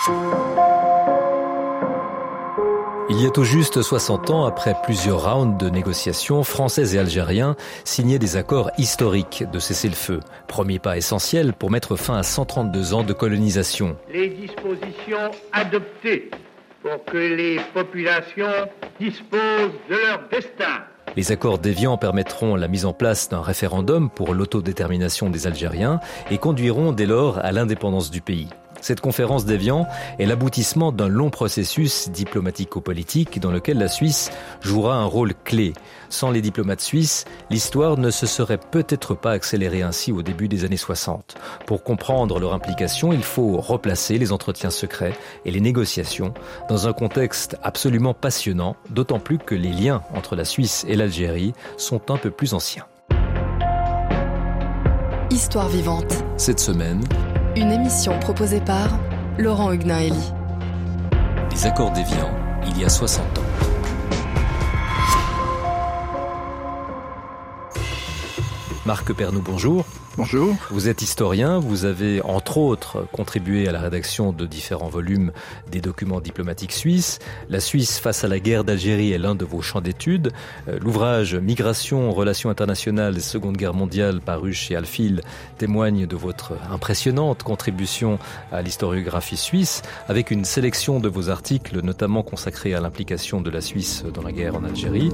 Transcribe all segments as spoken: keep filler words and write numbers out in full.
Il y a tout juste soixante ans, après plusieurs rounds de négociations, Français et Algériens signaient des accords historiques de cessez-le-feu. Premier pas essentiel pour mettre fin à cent trente-deux ans de colonisation. Les dispositions adoptées pour que les populations disposent de leur destin. Les accords d'Évian permettront la mise en place d'un référendum pour l'autodétermination des Algériens et conduiront dès lors à l'indépendance du pays. Cette conférence d'Évian est l'aboutissement d'un long processus diplomatico-politique dans lequel la Suisse jouera un rôle clé. Sans les diplomates suisses, l'histoire ne se serait peut-être pas accélérée ainsi au début des années soixante. Pour comprendre leur implication, il faut replacer les entretiens secrets et les négociations dans un contexte absolument passionnant, d'autant plus que les liens entre la Suisse et l'Algérie sont un peu plus anciens. Histoire vivante. Cette semaine, Une émission proposée par Laurent Hugnaeli. Les accords d'Évian, il y a soixante ans. Marc Pernoud, bonjour. Bonjour. Vous êtes historien, vous avez entre autres contribué à la rédaction de différents volumes des documents diplomatiques suisses. La Suisse face à la guerre d'Algérie est l'un de vos champs d'études. L'ouvrage Migration, relations internationales et Seconde Guerre mondiale paru chez Alphil témoigne de votre impressionnante contribution à l'historiographie suisse avec une sélection de vos articles notamment consacrés à l'implication de la Suisse dans la guerre en Algérie.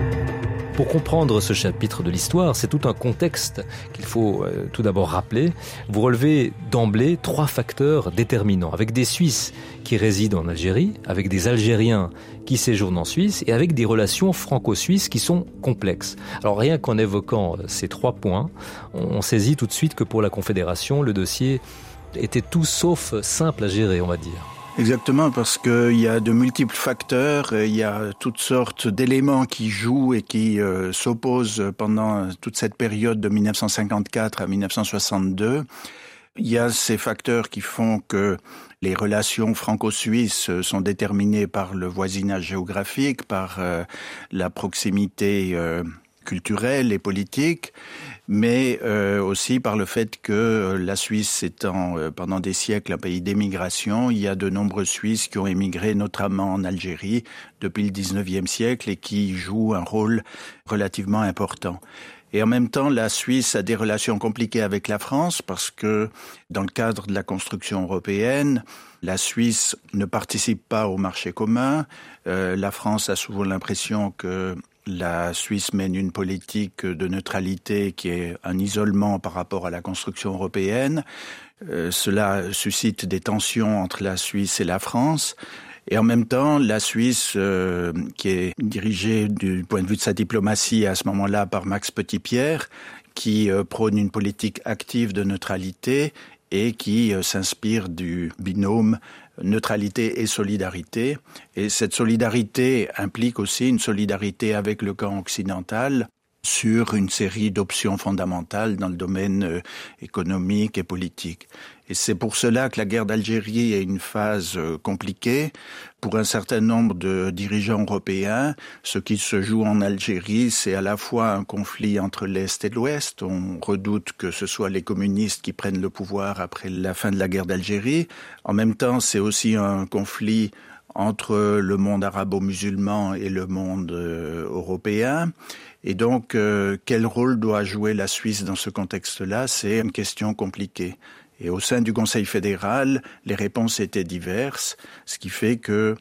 Pour comprendre ce chapitre de l'histoire, c'est tout un contexte qu'il faut euh, tout d'abord rappeler. Vous relevez d'emblée trois facteurs déterminants, avec des Suisses qui résident en Algérie, avec des Algériens qui séjournent en Suisse et avec des relations franco-suisses qui sont complexes. Alors rien qu'en évoquant ces trois points, on saisit tout de suite que pour la Confédération, le dossier était tout sauf simple à gérer, on va dire. Exactement, parce qu'il y a de multiples facteurs, il y a toutes sortes d'éléments qui jouent et qui euh, s'opposent pendant toute cette période de mille neuf cent cinquante-quatre à mille neuf cent soixante-deux. Il y a ces facteurs qui font que les relations franco-suisses sont déterminées par le voisinage géographique, par euh, la proximité euh, culturelle et politique, mais euh, aussi par le fait que euh, la Suisse étant euh, pendant des siècles un pays d'émigration, il y a de nombreux Suisses qui ont émigré notamment en Algérie depuis le dix-neuvième siècle et qui jouent un rôle relativement important. Et en même temps, la Suisse a des relations compliquées avec la France parce que dans le cadre de la construction européenne, la Suisse ne participe pas au marché commun. Euh, la France a souvent l'impression que la Suisse mène une politique de neutralité qui est un isolement par rapport à la construction européenne. Euh, cela suscite des tensions entre la Suisse et la France. Et en même temps, la Suisse, euh, qui est dirigée du point de vue de sa diplomatie à ce moment-là par Max Petitpierre, qui euh, prône une politique active de neutralité et qui euh, s'inspire du binôme neutralité et solidarité. Et cette solidarité implique aussi une solidarité avec le camp occidental sur une série d'options fondamentales dans le domaine euh, économique et politique. Et c'est pour cela que la guerre d'Algérie est une phase euh, compliquée. Pour un certain nombre de dirigeants européens, ce qui se joue en Algérie, c'est à la fois un conflit entre l'Est et l'Ouest. On redoute que ce soit les communistes qui prennent le pouvoir après la fin de la guerre d'Algérie. En même temps, c'est aussi un conflit entre le monde arabo-musulman et le monde euh, européen. Et donc, euh, quel rôle doit jouer la Suisse dans ce contexte-là? C'est une question compliquée. Et au sein du Conseil fédéral, les réponses étaient diverses, ce qui fait que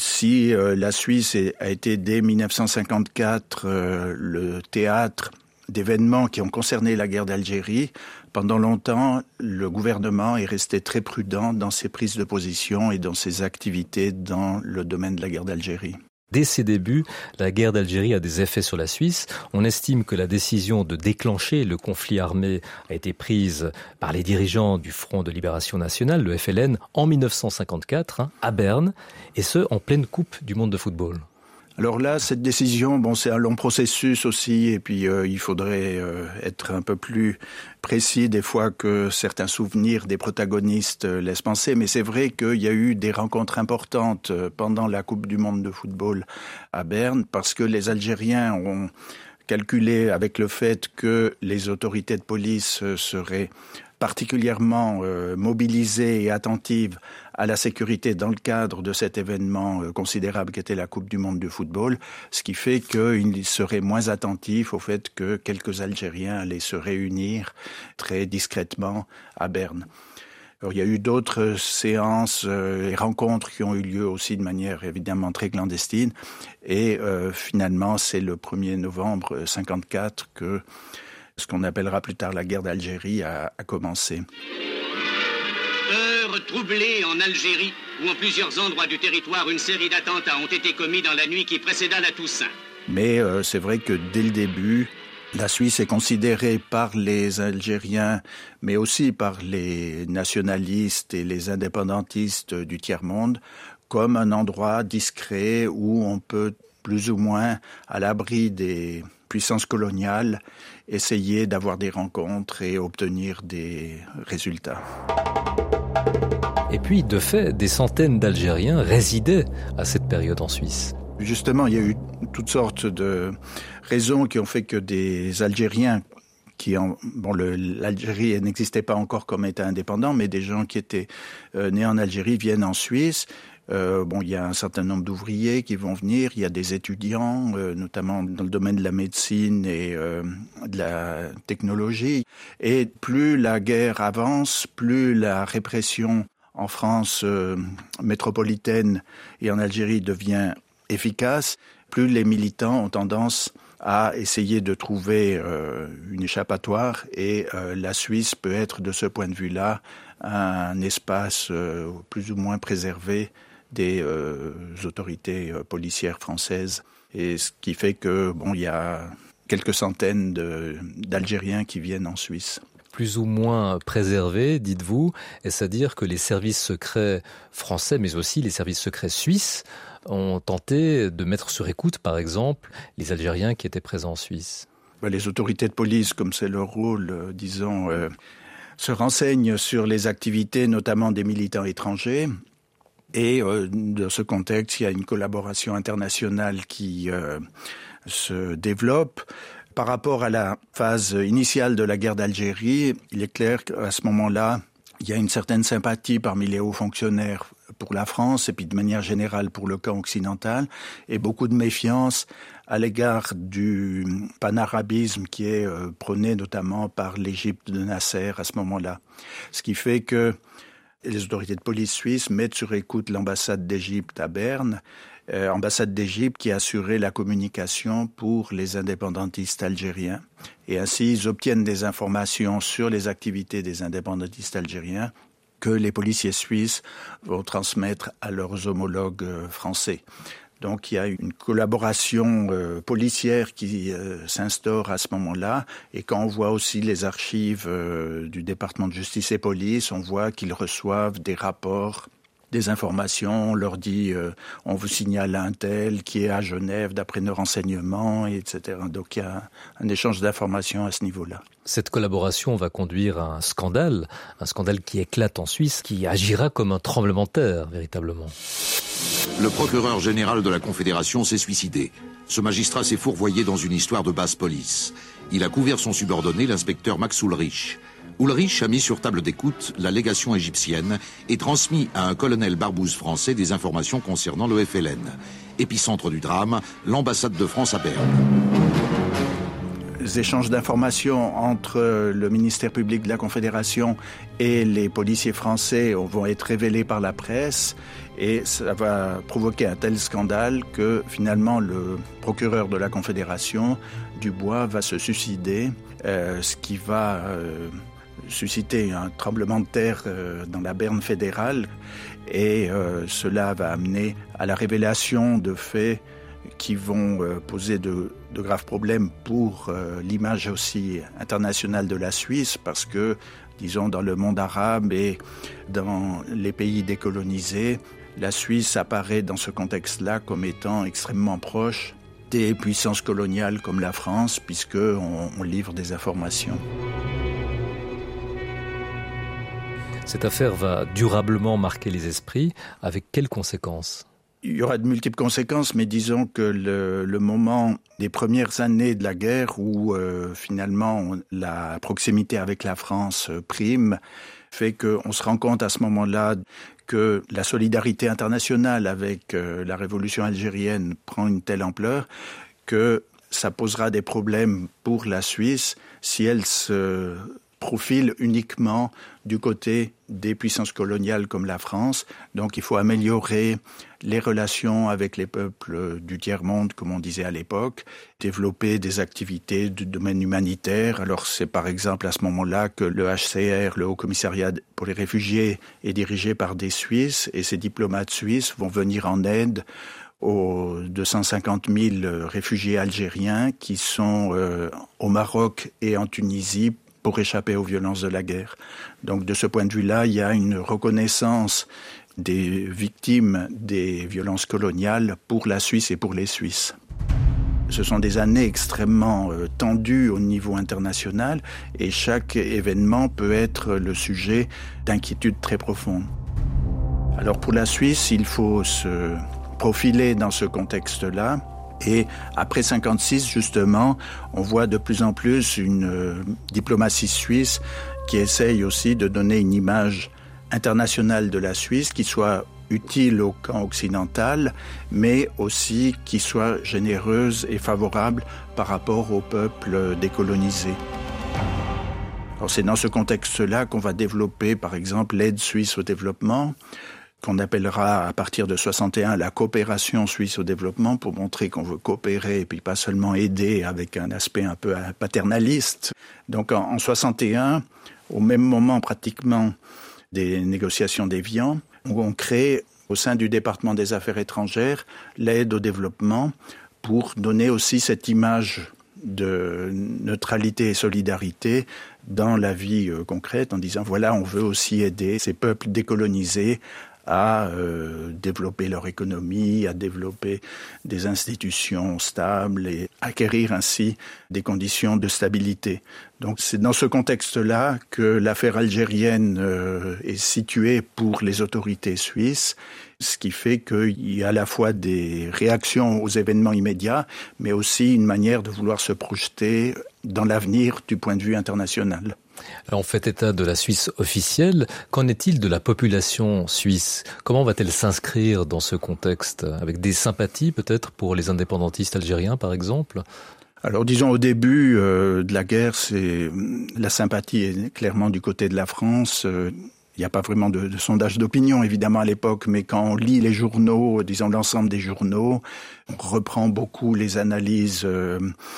si euh, la Suisse a été dès mille neuf cent cinquante-quatre euh, le théâtre d'événements qui ont concerné la guerre d'Algérie, pendant longtemps, le gouvernement est resté très prudent dans ses prises de position et dans ses activités dans le domaine de la guerre d'Algérie. Dès ses débuts, la guerre d'Algérie a des effets sur la Suisse. On estime que la décision de déclencher le conflit armé a été prise par les dirigeants du Front de Libération Nationale, le F L N, en mille neuf cent cinquante-quatre, hein, à Berne, et ce, en pleine coupe du monde de football. Alors là, cette décision, bon, c'est un long processus aussi, et puis euh, il faudrait euh, être un peu plus précis des fois que certains souvenirs des protagonistes euh, laissent penser. Mais c'est vrai qu'il y a eu des rencontres importantes euh, pendant la Coupe du Monde de football à Berne, parce que les Algériens ont calculé avec le fait que les autorités de police seraient particulièrement euh, mobilisées et attentives à la sécurité dans le cadre de cet événement euh, considérable qu'était la Coupe du Monde de football, ce qui fait qu'ils seraient moins attentifs au fait que quelques Algériens allaient se réunir très discrètement à Berne. Alors, il y a eu d'autres séances euh, et rencontres qui ont eu lieu aussi de manière évidemment très clandestine. Et euh, finalement, c'est le premier novembre cinquante-quatre que ce qu'on appellera plus tard la guerre d'Algérie a, a commencé. Heure troublée en Algérie, où en plusieurs endroits du territoire, une série d'attentats ont été commis dans la nuit qui précéda la Toussaint. Mais euh, c'est vrai que dès le début, la Suisse est considérée par les Algériens, mais aussi par les nationalistes et les indépendantistes du tiers-monde, comme un endroit discret où on peut plus ou moins, à l'abri des puissances coloniales, essayer d'avoir des rencontres et obtenir des résultats. Et puis, de fait, des centaines d'Algériens résidaient à cette période en Suisse. Justement, il y a eu toutes sortes de raisons qui ont fait que des Algériens qui en, bon, le, l'Algérie n'existait pas encore comme État indépendant, mais des gens qui étaient euh, nés en Algérie viennent en Suisse. Euh, bon, il y a un certain nombre d'ouvriers qui vont venir, il y a des étudiants, euh, notamment dans le domaine de la médecine et euh, de la technologie. Et plus la guerre avance, plus la répression en France euh, métropolitaine et en Algérie devient efficace, plus les militants ont tendance à essayer de trouver euh, une échappatoire et euh, la Suisse peut être de ce point de vue-là un espace euh, plus ou moins préservé des euh, autorités euh, policières françaises. Et ce qui fait que bon, il y a quelques centaines de, d'Algériens qui viennent en Suisse. Plus ou moins préservés, dites-vous, est-ce à dire que les services secrets français, mais aussi les services secrets suisses, ont tenté de mettre sur écoute, par exemple, les Algériens qui étaient présents en Suisse? Les autorités de police, comme c'est leur rôle, euh, disons, euh, se renseignent sur les activités, notamment des militants étrangers. Et euh, dans ce contexte, il y a une collaboration internationale qui euh, se développe. Par rapport à la phase initiale de la guerre d'Algérie, il est clair qu'à ce moment-là, il y a une certaine sympathie parmi les hauts fonctionnaires pour la France et puis de manière générale pour le camp occidental et beaucoup de méfiance à l'égard du panarabisme qui est euh, prôné notamment par l'Égypte de Nasser à ce moment-là. Ce qui fait que les autorités de police suisses mettent sur écoute l'ambassade d'Égypte à Berne, euh, ambassade d'Égypte qui assurait la communication pour les indépendantistes algériens. Et ainsi, ils obtiennent des informations sur les activités des indépendantistes algériens que les policiers suisses vont transmettre à leurs homologues euh, français. Donc il y a une collaboration euh, policière qui euh, s'instaure à ce moment-là. Et quand on voit aussi les archives euh, du département de justice et police, on voit qu'ils reçoivent des rapports, des informations. On leur dit euh, on vous signale un tel qui est à Genève d'après nos renseignements, et cetera. Donc il y a un échange d'informations à ce niveau-là. Cette collaboration va conduire à un scandale, un scandale qui éclate en Suisse, qui agira comme un tremblement de terre, véritablement. Le procureur général de la Confédération s'est suicidé. Ce magistrat s'est fourvoyé dans une histoire de basse police. Il a couvert son subordonné, l'inspecteur Max Ulrich. Ulrich a mis sur table d'écoute la légation égyptienne et transmis à un colonel Barbouze français des informations concernant le F L N. Épicentre du drame, l'ambassade de France à Berne. Les échanges d'informations entre le ministère public de la Confédération et les policiers français vont être révélés par la presse et ça va provoquer un tel scandale que finalement le procureur de la Confédération, Dubois, va se suicider, euh, ce qui va euh, susciter un tremblement de terre euh, dans la Berne fédérale et euh, cela va amener à la révélation de faits qui vont euh, poser de, de graves problèmes pour euh, l'image aussi internationale de la Suisse parce que, disons, dans le monde arabe et dans les pays décolonisés, la Suisse apparaît dans ce contexte-là comme étant extrêmement proche des puissances coloniales comme la France puisqu'on on livre des informations. Cette affaire va durablement marquer les esprits. Avec quelles conséquences ? Il y aura de multiples conséquences, mais disons que le, le moment des premières années de la guerre où euh, finalement la proximité avec la France prime, fait qu'on se rend compte à ce moment-là que la solidarité internationale avec euh, la révolution algérienne prend une telle ampleur que ça posera des problèmes pour la Suisse si elle se profile uniquement du côté des puissances coloniales comme la France. Donc il faut améliorer les relations avec les peuples du tiers-monde, comme on disait à l'époque, développer des activités du domaine humanitaire. Alors c'est par exemple à ce moment-là que le H C R, le Haut Commissariat pour les réfugiés, est dirigé par des Suisses et ces diplomates suisses vont venir en aide aux deux cent cinquante mille réfugiés algériens qui sont euh, au Maroc et en Tunisie pour échapper aux violences de la guerre. Donc de ce point de vue-là, il y a une reconnaissance des victimes des violences coloniales pour la Suisse et pour les Suisses. Ce sont des années extrêmement euh, tendues au niveau international et chaque événement peut être le sujet d'inquiétudes très profondes. Alors pour la Suisse, il faut se profiler dans ce contexte-là. Et après cinquante-six, justement, on voit de plus en plus une euh, diplomatie suisse qui essaye aussi de donner une image internationale de la Suisse qui soit utile au camp occidental, mais aussi qui soit généreuse et favorable par rapport aux peuples décolonisés. Alors c'est dans ce contexte-là qu'on va développer, par exemple, l'aide suisse au développement, qu'on appellera à partir de soixante et un la coopération suisse au développement pour montrer qu'on veut coopérer et puis pas seulement aider avec un aspect un peu paternaliste. Donc en, en soixante et un, au même moment pratiquement des négociations d'Évian, on crée au sein du département des affaires étrangères l'aide au développement pour donner aussi cette image de neutralité et solidarité dans la vie euh, concrète en disant voilà, on veut aussi aider ces peuples décolonisés à euh, développer leur économie, à développer des institutions stables et acquérir ainsi des conditions de stabilité. Donc c'est dans ce contexte-là que l'affaire algérienne euh, est située pour les autorités suisses, ce qui fait qu'il y a à la fois des réactions aux événements immédiats, mais aussi une manière de vouloir se projeter dans l'avenir du point de vue international. Alors on fait état de la Suisse officielle. Qu'en est-il de la population suisse ? Comment va-t-elle s'inscrire dans ce contexte ? Avec des sympathies peut-être pour les indépendantistes algériens par exemple ? Alors disons au début euh, de la guerre, c'est la sympathie est clairement du côté de la France. Euh, il n'y a pas vraiment de, de sondage d'opinion évidemment à l'époque, mais quand on lit les journaux, disons l'ensemble des journaux, on reprend beaucoup les analyses euh,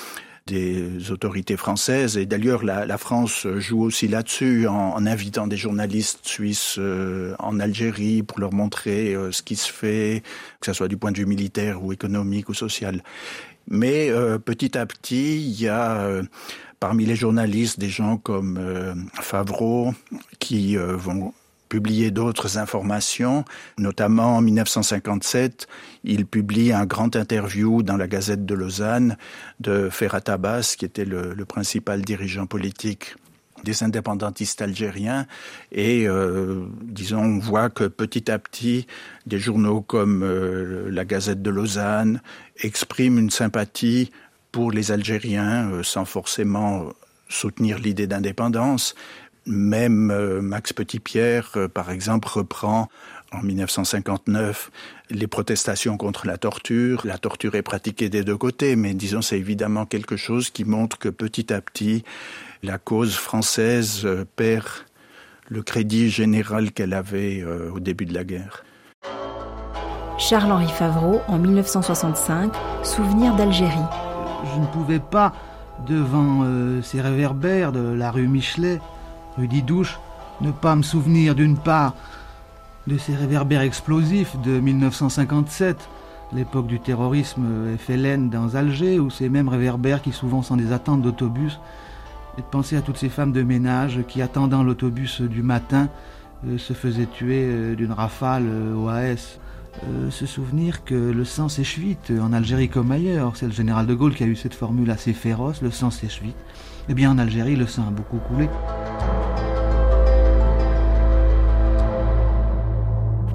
des autorités françaises. Et d'ailleurs, la, la France joue aussi là-dessus en, en invitant des journalistes suisses euh, en Algérie pour leur montrer euh, ce qui se fait, que ce soit du point de vue militaire ou économique ou social. Mais euh, petit à petit, il y a euh, parmi les journalistes des gens comme euh, Favreau qui euh, vont publier d'autres informations, notamment en mille neuf cent cinquante-sept, il publie un grand interview dans la Gazette de Lausanne de Ferhat Abbas, qui était le, le principal dirigeant politique des indépendantistes algériens. Et euh, disons, on voit que petit à petit, des journaux comme euh, la Gazette de Lausanne expriment une sympathie pour les Algériens, euh, sans forcément soutenir l'idée d'indépendance. Même euh, Max Petitpierre, euh, par exemple, reprend en mille neuf cent cinquante-neuf les protestations contre la torture. La torture est pratiquée des deux côtés, mais disons c'est évidemment quelque chose qui montre que petit à petit, la cause française euh, perd le crédit général qu'elle avait euh, au début de la guerre. Charles-Henri Favreau, en mille neuf cent soixante-cinq, Souvenir d'Algérie. Je ne pouvais pas, devant euh, ces réverbères de la rue Michelet, rue Didouche, ne pas me souvenir d'une part de ces réverbères explosifs de mille neuf cent cinquante-sept, l'époque du terrorisme F L N dans Alger, ou ces mêmes réverbères qui souvent sont des attentes d'autobus, et de penser à toutes ces femmes de ménage qui, attendant l'autobus du matin, euh, se faisaient tuer euh, d'une rafale euh, au A S. Euh, se souvenir que le sang sèche vite, en Algérie comme ailleurs. C'est le général de Gaulle qui a eu cette formule assez féroce, le sang sèche vite. Eh bien en Algérie, le sang a beaucoup coulé.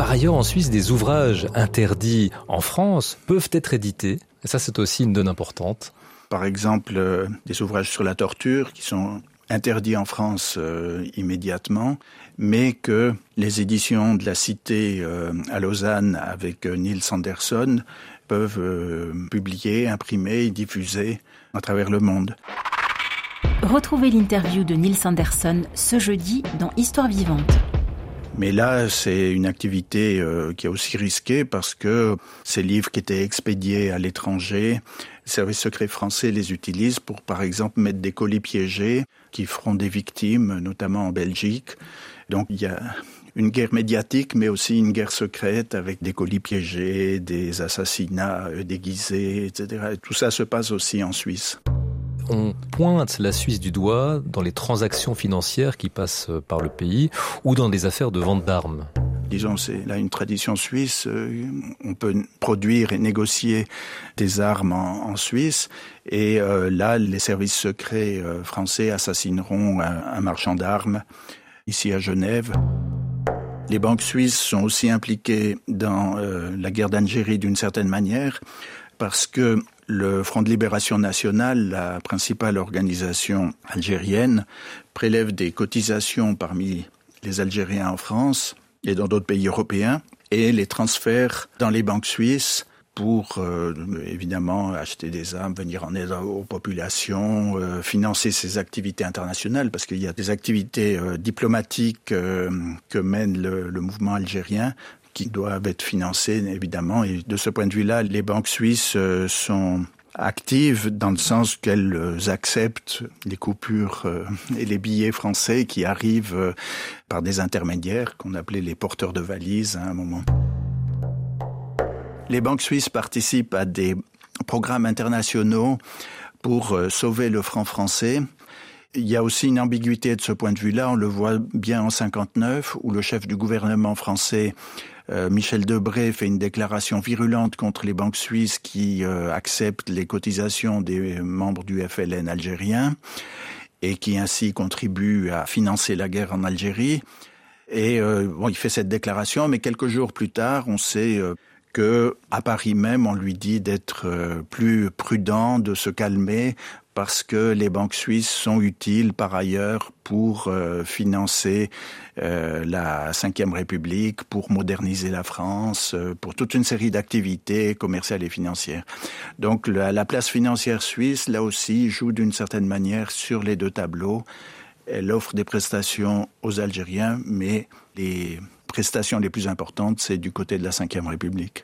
Par ailleurs, en Suisse, des ouvrages interdits en France peuvent être édités. Et ça, c'est aussi une donne importante. Par exemple, euh, des ouvrages sur la torture qui sont interdits en France euh, immédiatement, mais que les éditions de la Cité euh, à Lausanne avec euh, Niels Anderson peuvent euh, publier, imprimer et diffuser à travers le monde. Retrouvez l'interview de Niels Anderson ce jeudi dans Histoire vivante. Mais là, c'est une activité euh, qui est aussi risquée parce que ces livres qui étaient expédiés à l'étranger, les services secrets français les utilisent pour, par exemple, mettre des colis piégés qui feront des victimes, notamment en Belgique. Donc, il y a une guerre médiatique, mais aussi une guerre secrète avec des colis piégés, des assassinats déguisés, et cetera. Et tout ça se passe aussi en Suisse. On pointe la Suisse du doigt dans les transactions financières qui passent par le pays ou dans des affaires de vente d'armes. Disons, c'est là une tradition suisse. On peut produire et négocier des armes en, en Suisse. Et euh, là, les services secrets euh, français assassineront un, un marchand d'armes ici à Genève. Les banques suisses sont aussi impliquées dans euh, la guerre d'Algérie d'une certaine manière parce que le Front de Libération Nationale, la principale organisation algérienne, prélève des cotisations parmi les Algériens en France et dans d'autres pays européens et les transfère dans les banques suisses pour euh, évidemment acheter des armes, venir en aide aux populations, euh, financer ces activités internationales parce qu'il y a des activités euh, diplomatiques euh, que mène le, le mouvement algérien qui doivent être financées, évidemment. Et de ce point de vue-là, les banques suisses euh, sont actives dans le sens qu'elles euh, acceptent les coupures euh, et les billets français qui arrivent euh, par des intermédiaires qu'on appelait les porteurs de valises à un moment. Les banques suisses participent à des programmes internationaux pour euh, sauver le franc français. Il y a aussi une ambiguïté de ce point de vue-là. On le voit bien en cinquante-neuf, où le chef du gouvernement français, euh, Michel Debré, fait une déclaration virulente contre les banques suisses qui euh, acceptent les cotisations des membres du F L N algérien et qui ainsi contribuent à financer la guerre en Algérie. Et euh, bon, il fait cette déclaration, mais quelques jours plus tard, on sait euh, que à Paris même, on lui dit d'être euh, plus prudent, de se calmer, parce que les banques suisses sont utiles par ailleurs pour euh, financer euh, la Cinquième République, pour moderniser la France, euh, pour toute une série d'activités commerciales et financières. Donc la, la place financière suisse, là aussi, joue d'une certaine manière sur les deux tableaux. Elle offre des prestations aux Algériens, mais les prestations les plus importantes, c'est du côté de la Cinquième République.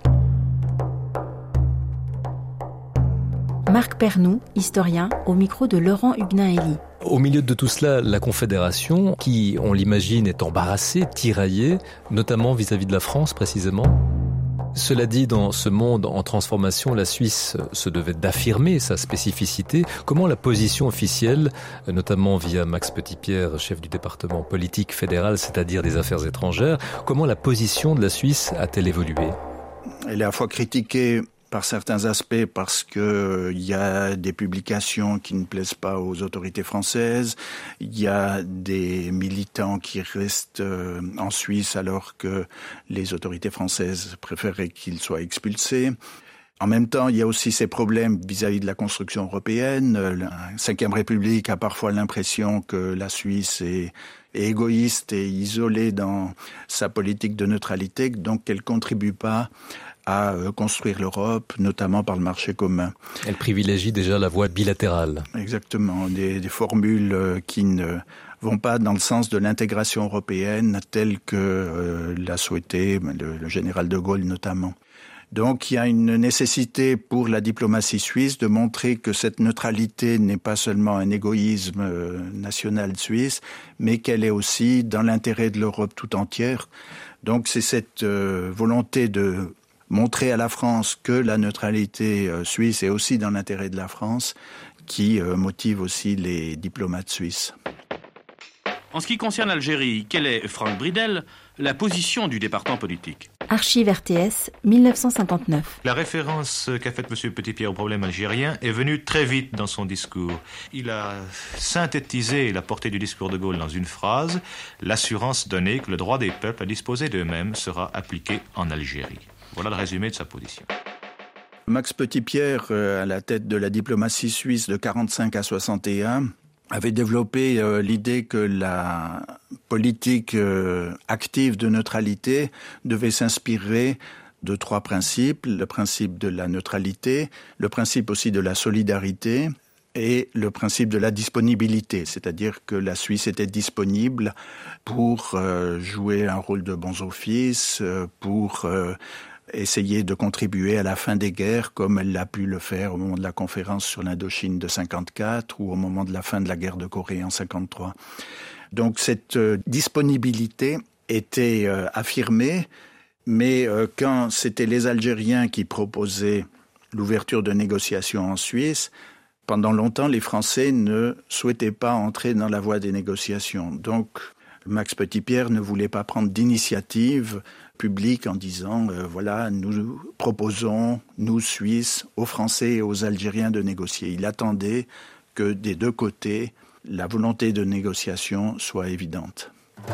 Marc Pernoud, historien, au micro de Laurent Huguenin-Hélie. Au milieu de tout cela, la Confédération, qui, on l'imagine, est embarrassée, tiraillée, notamment vis-à-vis de la France précisément. Cela dit, dans ce monde en transformation, la Suisse se devait d'affirmer sa spécificité. Comment la position officielle, notamment via Max Petitpierre, chef du département politique fédéral, c'est-à-dire des affaires étrangères, comment la position de la Suisse a-t-elle évolué ? Elle est à la fois critiquée par certains aspects parce que euh, il y a des publications qui ne plaisent pas aux autorités françaises, il y a des militants qui restent euh, en Suisse alors que les autorités françaises préféraient qu'ils soient expulsés. En même temps, il y a aussi ces problèmes vis-à-vis de la construction européenne. La Cinquième République a parfois l'impression que la Suisse est, est égoïste et isolée dans sa politique de neutralité, donc qu'elle ne contribue pas à construire l'Europe, notamment par le marché commun. Elle privilégie déjà la voie bilatérale. Exactement, des, des formules qui ne vont pas dans le sens de l'intégration européenne telle que euh, l'a souhaité le, le général de Gaulle notamment. Donc il y a une nécessité pour la diplomatie suisse de montrer que cette neutralité n'est pas seulement un égoïsme euh, national suisse, mais qu'elle est aussi dans l'intérêt de l'Europe tout entière. Donc c'est cette euh, volonté de montrer à la France que la neutralité euh, suisse est aussi dans l'intérêt de la France qui euh, motive aussi les diplomates suisses. En ce qui concerne l'Algérie, quelle est, Franck Bridel, la position du département politique ? Archives R T S, dix-neuf cent cinquante-neuf. La référence qu'a faite M. Petitpierre au problème algérien est venue très vite dans son discours. Il a synthétisé la portée du discours de Gaulle dans une phrase, l'assurance donnée que le droit des peuples à disposer d'eux-mêmes sera appliqué en Algérie. Voilà le résumé de sa position. Max Petitpierre, à la tête de la diplomatie suisse de quarante-cinq à soixante et un, avait développé euh, l'idée que la politique euh, active de neutralité devait s'inspirer de trois principes. Le principe de la neutralité, le principe aussi de la solidarité et le principe de la disponibilité, c'est-à-dire que la Suisse était disponible pour euh, jouer un rôle de bons offices, euh, pour euh, essayer de contribuer à la fin des guerres comme elle l'a pu le faire au moment de la conférence sur l'Indochine de cinquante-quatre ou au moment de la fin de la guerre de Corée en cinquante-trois. Donc cette euh, disponibilité était euh, affirmée, mais euh, quand c'était les Algériens qui proposaient l'ouverture de négociations en Suisse, pendant longtemps les Français ne souhaitaient pas entrer dans la voie des négociations. Donc Max Petitpierre ne voulait pas prendre d'initiative publique en disant euh, voilà, nous proposons, nous Suisses, aux Français et aux Algériens de négocier. Il attendait que des deux côtés, la volonté de négociation soit évidente.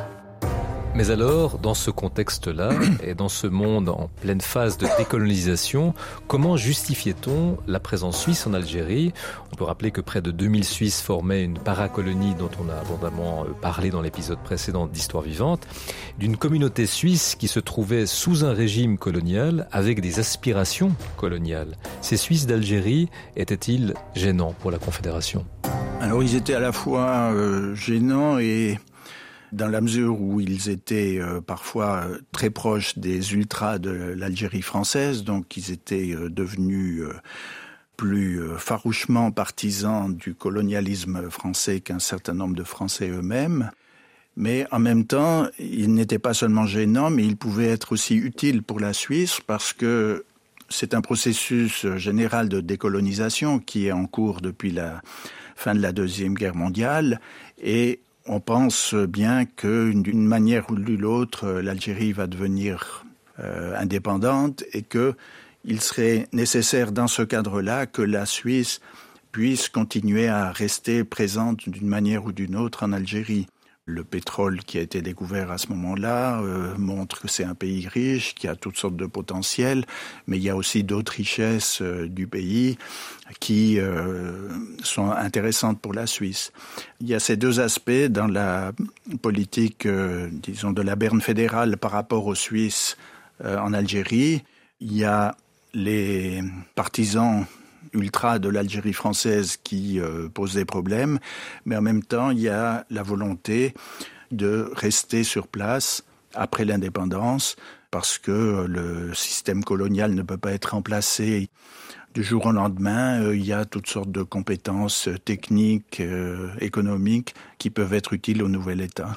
Mais alors, dans ce contexte-là, et dans ce monde en pleine phase de décolonisation, comment justifiait-on la présence suisse en Algérie ? On peut rappeler que près de deux mille Suisses formaient une paracolonie dont on a abondamment parlé dans l'épisode précédent d'Histoire vivante, d'une communauté suisse qui se trouvait sous un régime colonial avec des aspirations coloniales. Ces Suisses d'Algérie étaient-ils gênants pour la Confédération ? Alors ils étaient à la fois euh, gênants et... dans la mesure où ils étaient euh, parfois euh, très proches des ultras de l'Algérie française, donc ils étaient euh, devenus euh, plus euh, farouchement partisans du colonialisme français qu'un certain nombre de Français eux-mêmes. Mais en même temps, ils n'étaient pas seulement gênants, mais ils pouvaient être aussi utiles pour la Suisse parce que c'est un processus général de décolonisation qui est en cours depuis la fin de la Deuxième Guerre mondiale et on pense bien que d'une manière ou de l'autre, l'Algérie va devenir euh, indépendante et qu'il serait nécessaire dans ce cadre-là que la Suisse puisse continuer à rester présente d'une manière ou d'une autre en Algérie. Le pétrole qui a été découvert à ce moment-là euh, montre que c'est un pays riche, qui a toutes sortes de potentiels, mais il y a aussi d'autres richesses euh, du pays qui euh, sont intéressantes pour la Suisse. Il y a ces deux aspects dans la politique, euh, disons, de la Berne fédérale par rapport aux Suisses euh, en Algérie. Il y a les partisans ultra de l'Algérie française qui euh, pose des problèmes, mais en même temps, il y a la volonté de rester sur place après l'indépendance, parce que le système colonial ne peut pas être remplacé du jour au lendemain. Euh, il y a toutes sortes de compétences techniques, euh, économiques, qui peuvent être utiles au nouvel État.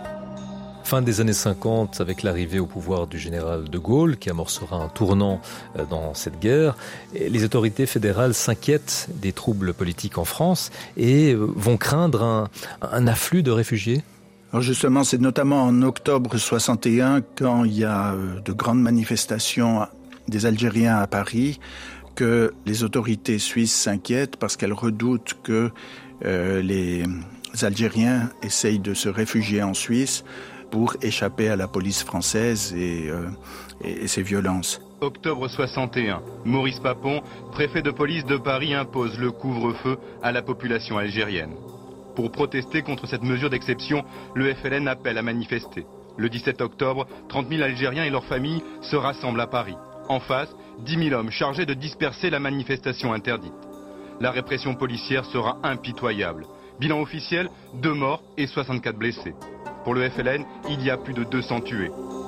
Fin des années cinquante, avec l'arrivée au pouvoir du général de Gaulle, qui amorcera un tournant dans cette guerre, les autorités fédérales s'inquiètent des troubles politiques en France et vont craindre un, un afflux de réfugiés. Alors justement, c'est notamment en octobre soixante et un, quand il y a de grandes manifestations des Algériens à Paris, que les autorités suisses s'inquiètent parce qu'elles redoutent que euh, les Algériens essayent de se réfugier en Suisse pour échapper à la police française et, euh, et, et ses violences. Octobre soixante et un, Maurice Papon, préfet de police de Paris, impose le couvre-feu à la population algérienne. Pour protester contre cette mesure d'exception, le F L N appelle à manifester. Le dix-sept octobre, trente mille Algériens et leurs familles se rassemblent à Paris. En face, dix mille hommes chargés de disperser la manifestation interdite. La répression policière sera impitoyable. Bilan officiel, deux morts et soixante-quatre blessés. Pour le F L N, il y a plus de deux cents tués.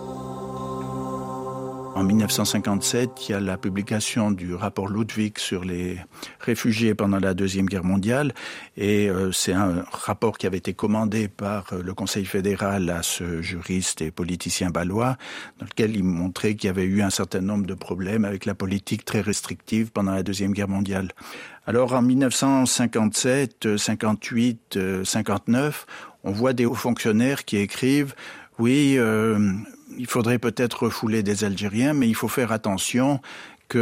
En mille neuf cent cinquante-sept, il y a la publication du rapport Ludwig sur les réfugiés pendant la Deuxième Guerre mondiale. Et euh, c'est un rapport qui avait été commandé par le Conseil fédéral à ce juriste et politicien bâlois, dans lequel il montrait qu'il y avait eu un certain nombre de problèmes avec la politique très restrictive pendant la Deuxième Guerre mondiale. Alors en mille neuf cent cinquante-sept, cinquante-huit, cinquante-neuf, on voit des hauts fonctionnaires qui écrivent « Oui, euh, il faudrait peut-être refouler des Algériens, mais il faut faire attention qu'ils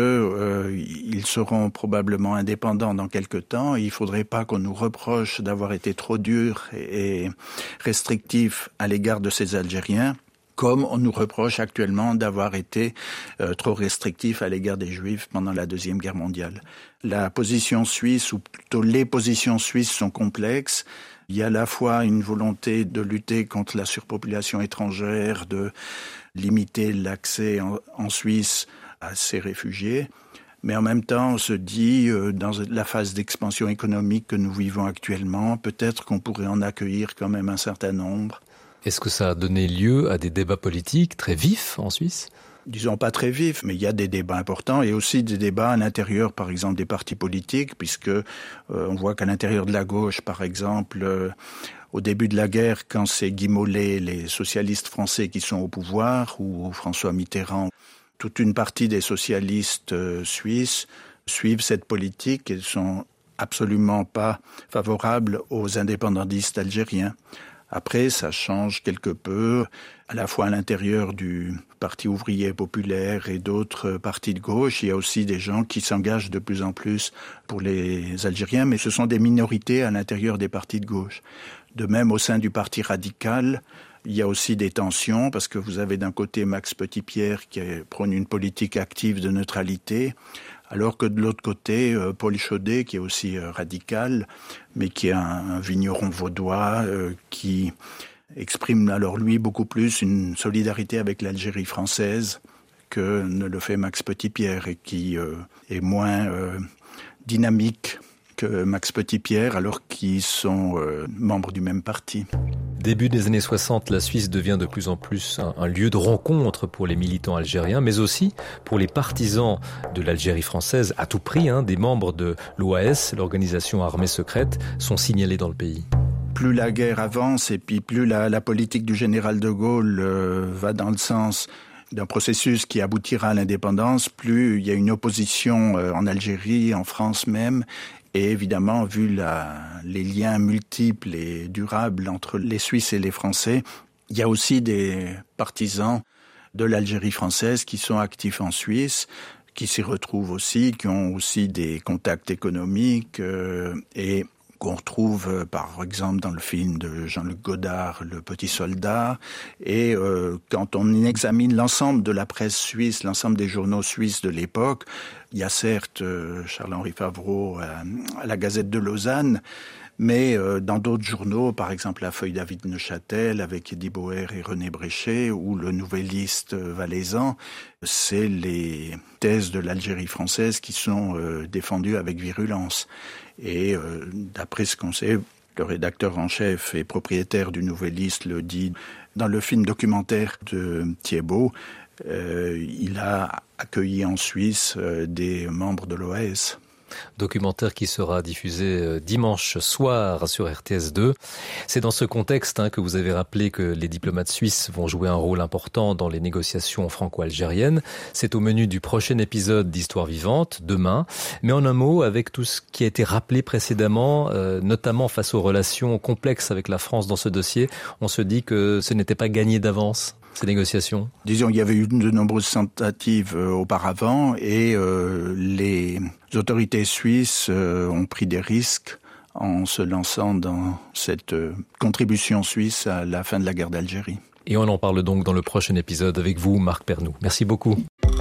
euh, seront probablement indépendants dans quelque temps. Il ne faudrait pas qu'on nous reproche d'avoir été trop durs et restrictifs à l'égard de ces Algériens, comme on nous reproche actuellement d'avoir été euh, trop restrictifs à l'égard des Juifs pendant la Deuxième Guerre mondiale. La position suisse, ou plutôt les positions suisses, sont complexes. Il y a à la fois une volonté de lutter contre la surpopulation étrangère, de limiter l'accès en, en Suisse à ces réfugiés, mais en même temps on se dit, euh, dans la phase d'expansion économique que nous vivons actuellement, peut-être qu'on pourrait en accueillir quand même un certain nombre. Est-ce que ça a donné lieu à des débats politiques très vifs en Suisse ? Disons pas très vifs, mais il y a des débats importants et aussi des débats à l'intérieur, par exemple, des partis politiques, puisque euh, on voit qu'à l'intérieur de la gauche, par exemple, euh, au début de la guerre, quand c'est Guy Mollet, les socialistes français qui sont au pouvoir, ou François Mitterrand, toute une partie des socialistes euh, suisses suivent cette politique et ne sont absolument pas favorables aux indépendantistes algériens. Après, ça change quelque peu, à la fois à l'intérieur du Parti ouvrier populaire et d'autres partis de gauche. Il y a aussi des gens qui s'engagent de plus en plus pour les Algériens, mais ce sont des minorités à l'intérieur des partis de gauche. De même, au sein du Parti radical, il y a aussi des tensions, parce que vous avez d'un côté Max Petitpierre qui prône une politique active de neutralité, alors que de l'autre côté, Paul Chaudet, qui est aussi radical, mais qui est un, un vigneron vaudois, euh, qui exprime alors lui beaucoup plus une solidarité avec l'Algérie française que ne le fait Max Petitpierre, et qui euh, est moins euh, dynamique que Max Petitpierre, alors qu'ils sont euh, membres du même parti. Début des années soixante, la Suisse devient de plus en plus un, un lieu de rencontre pour les militants algériens, mais aussi pour les partisans de l'Algérie française à tout prix. Hein, des membres de l'O A S, l'organisation armée secrète, sont signalés dans le pays. Plus la guerre avance et puis plus la, la politique du général de Gaulle euh, va dans le sens d'un processus qui aboutira à l'indépendance, plus il y a une opposition euh, en Algérie, en France même. Et évidemment, vu la, les liens multiples et durables entre les Suisses et les Français, il y a aussi des partisans de l'Algérie française qui sont actifs en Suisse, qui s'y retrouvent aussi, qui ont aussi des contacts économiques euh, et qu'on retrouve par exemple dans le film de Jean-Luc Godard, Le Petit Soldat. Et euh, quand on examine l'ensemble de la presse suisse, l'ensemble des journaux suisses de l'époque, il y a certes euh, Charles-Henri Favreau à, à la Gazette de Lausanne, mais euh, dans d'autres journaux, par exemple la Feuille David Neuchâtel avec Eddie Bauer et René Bréchet, ou le Nouvelliste valaisan, c'est les thèses de l'Algérie française qui sont euh, défendues avec virulence. Et euh, d'après ce qu'on sait, le rédacteur en chef et propriétaire du Nouvelliste le dit dans le film documentaire de Thiebaud, euh, il a accueilli en Suisse euh, des membres de l'O A S. Documentaire qui sera diffusé dimanche soir sur R T S deux. C'est dans ce contexte hein, que vous avez rappelé que les diplomates suisses vont jouer un rôle important dans les négociations franco-algériennes. C'est au menu du prochain épisode d'Histoire vivante, demain. Mais en un mot, avec tout ce qui a été rappelé précédemment, euh, notamment face aux relations complexes avec la France dans ce dossier, on se dit que ce n'était pas gagné d'avance, ces négociations. Disons, il y avait eu de nombreuses tentatives euh, auparavant et euh, les autorités suisses euh, ont pris des risques en se lançant dans cette euh, contribution suisse à la fin de la guerre d'Algérie. Et on en parle donc dans le prochain épisode avec vous, Marc Pernoud. Merci beaucoup.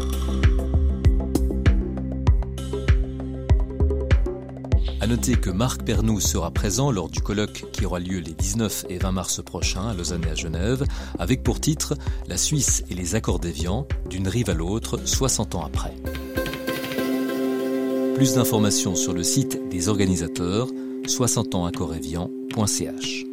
À noter que Marc Pernoud sera présent lors du colloque qui aura lieu les dix-neuf et vingt mars prochains à Lausanne et à Genève, avec pour titre « La Suisse et les accords d'Évian, d'une rive à l'autre, soixante ans après ». Plus d'informations sur le site des organisateurs, soixante ans accords évian point c h.